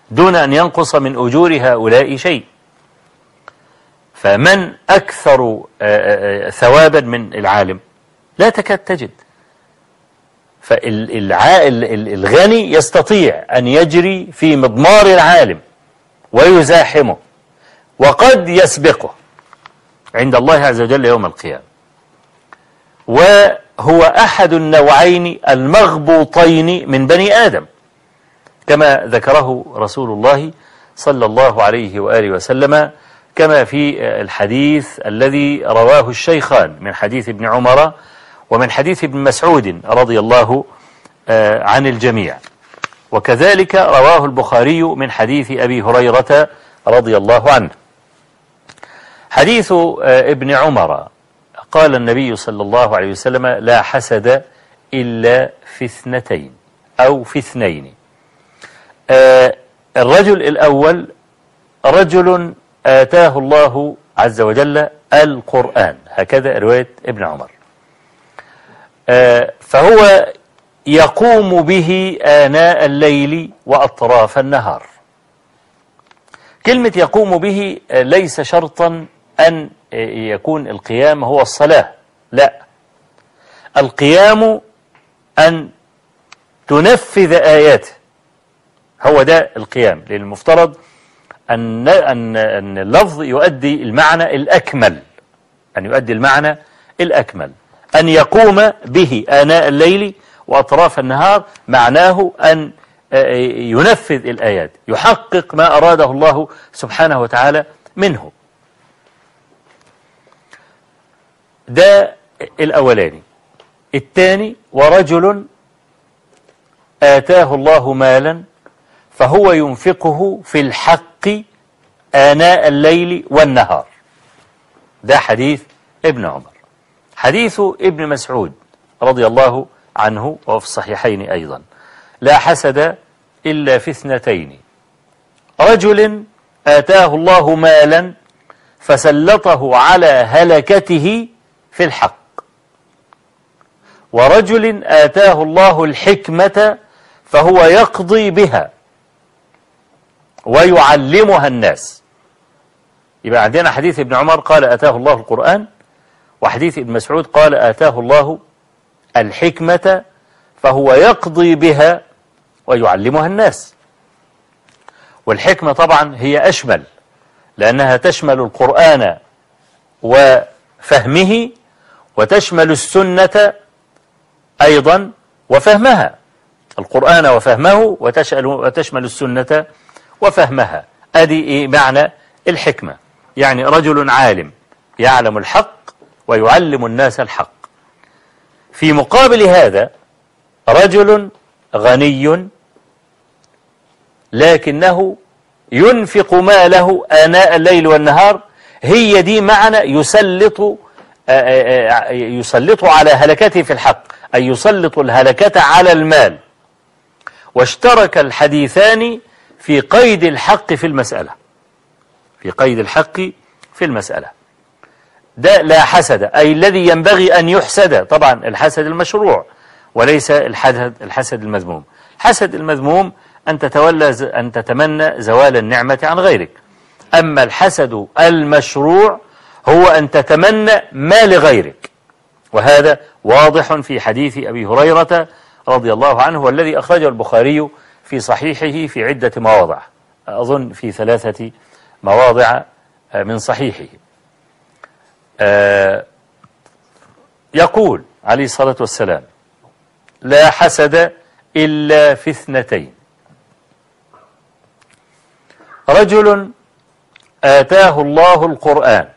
دون أن ينقص من أجور هؤلاء شيء. فمن أكثر ثوابا من العالم؟ لا تكاد تجد. فالغني يستطيع أن يجري في مضمار العالم ويزاحمه، وقد يسبقه عند الله عز وجل يوم القيامة. وهو أحد النوعين المغبوطين من بني آدم، كما ذكره رسول الله صلى الله عليه وآله وسلم، كما في الحديث الذي رواه الشيخان من حديث ابن عمر ومن حديث ابن مسعود رضي الله عن الجميع، وكذلك رواه البخاري من حديث أبي هريرة رضي الله عنه. حديث ابن عمر قال النبي صلى الله عليه وسلم: لا حسد إلا في اثنتين أو في اثنين. الرجل الأول رجل آتاه الله عز وجل القرآن، هكذا رواية ابن عمر، فهو يقوم به آناء الليل وأطراف النهار. كلمة يقوم به ليس شرطا أن يكون القيام هو الصلاة، لا، القيام أن تنفذ آياته، هو ده القيام. لأن المفترض أن اللفظ يؤدي المعنى الأكمل، أن يؤدي المعنى الأكمل. أن يقوم به آناء الليل وأطراف النهار معناه أن ينفذ الآيات، يحقق ما أراده الله سبحانه وتعالى منه. ده الأولاني. الثاني: ورجل آتاه الله مالا فهو ينفقه في الحق آناء الليل والنهار. ده حديث ابن عمر. حديث ابن مسعود رضي الله عنه وفي الصحيحين أيضا: لا حسد إلا في اثنتين: رجل آتاه الله مالا فسلطه على هلكته في الحق، ورجل آتاه الله الحكمة فهو يقضي بها ويعلمها الناس. يبقى عندنا حديث ابن عمر قال آتاه الله القرآن، وحديث ابن مسعود قال آتاه الله الحكمة فهو يقضي بها ويعلمها الناس. والحكمة طبعا هي أشمل، لأنها تشمل القرآن وفهمه، وتشمل السنة أيضا وفهمها، القرآن وفهمه وتشمل السنة وفهمها. أدي معنى الحكمة، يعني رجل عالم يعلم الحق ويعلم الناس الحق. في مقابل هذا رجل غني لكنه ينفق ماله آناء الليل والنهار، هي دي معنى يسلط على هلكته في الحق، أي يسلط الهلكة على المال. واشترك الحديثان في قيد الحق في المسألة، في قيد الحق في المسألة. ده لا حسد، أي الذي ينبغي أن يحسد، طبعا الحسد المشروع وليس الحسد المذموم. الحسد المذموم أن تتمنى زوال النعمة عن غيرك. أما الحسد المشروع هو أن تتمنى ما لغيرك، وهذا واضح في حديث أبي هريرة رضي الله عنه، والذي أخرجه البخاري في صحيحه في عدة مواضع، أظن في 3 مواضع من صحيحه. يقول عليه الصلاة والسلام: لا حسد إلا في اثنتين: رجل آتاه الله القرآن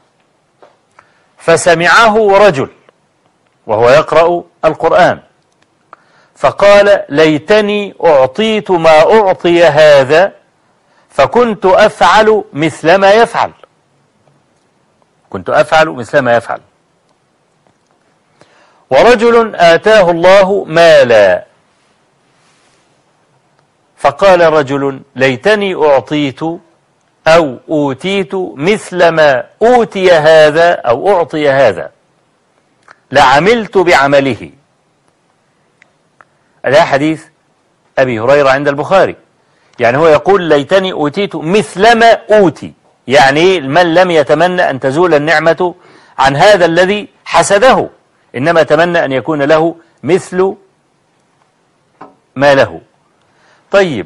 فسمعه رجل وهو يقرأ القرآن فقال: ليتني أعطيت ما أعطي هذا فكنت أفعل مثل ما يفعل، كنت أفعل مثل ما يفعل. ورجل آتاه الله مالا فقال رجل: ليتني أعطيت أو أوتيت مثل ما أوتي هذا أو أعطي هذا لعملت بعمله. هذا حديث أبي هريرة عند البخاري. يعني هو يقول ليتني أوتيت مثلما أوتي، يعني من لم يتمنى أن تزول النعمة عن هذا الذي حسده، إنما تمنى أن يكون له مثل ما له. طيب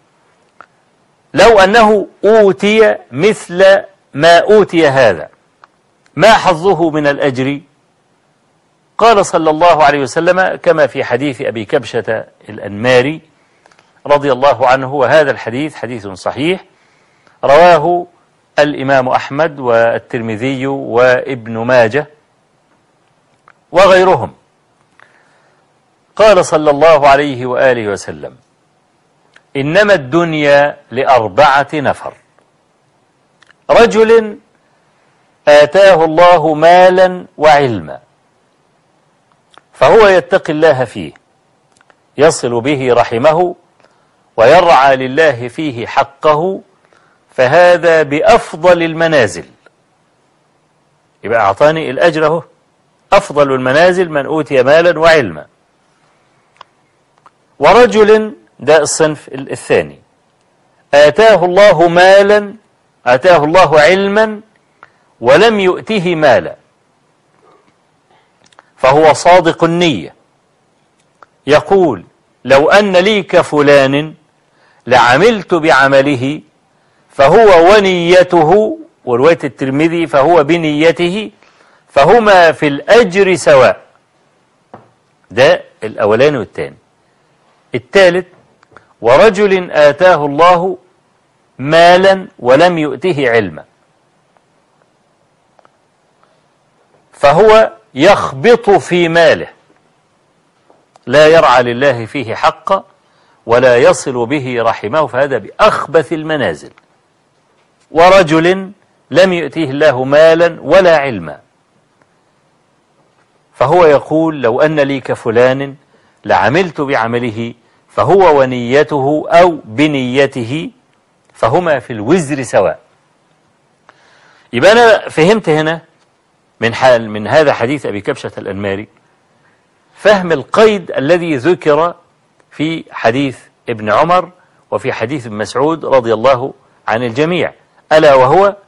لو أنه أوتي مثل ما أوتي هذا، ما حظه من الأجر؟ قال صلى الله عليه وسلم كما في حديث أبي كبشة الأنماري رضي الله عنه، وهذا الحديث حديث صحيح رواه الإمام أحمد والترمذي وابن ماجه وغيرهم. قال صلى الله عليه وآله وسلم: إنما الدنيا ل4 نفر: رجل آتاه الله مالا وعلما فهو يتقي الله فيه، يصل به رحمه ويرعى لله فيه حقه، فهذا بأفضل المنازل. يبقى أعطاني الأجر اهو، أفضل المنازل من أوتي مالا وعلما. ورجل، ده الصنف الثاني، آتاه الله مالا، آتاه الله علما ولم يؤته مالا، فهو صادق النية، يقول: لو أن لي كفلان لعملت بعمله، فهو ونيته، ورواية الترمذي فهو بنيته، فهما في الأجر سواء. ده الأولاني والثاني. الثالث: ورجل آتاه الله مالا ولم يؤته علما، فهو يخبط في ماله، لا يرعى لله فيه حقا ولا يصل به رحمه، فهذا بأخبث المنازل. ورجل لم يؤتيه الله مالا ولا علما، فهو يقول: لو أن لي كفلان لعملت بعمله، فهو ونيته أو بنيته، فهما في الوزر سواء. يبقى أنا فهمت هنا من هذا حديث أبي كبشة الأنماري فهم القيد الذي ذكر في حديث ابن عمر وفي حديث ابن مسعود رضي الله عن الجميع، ألا وهو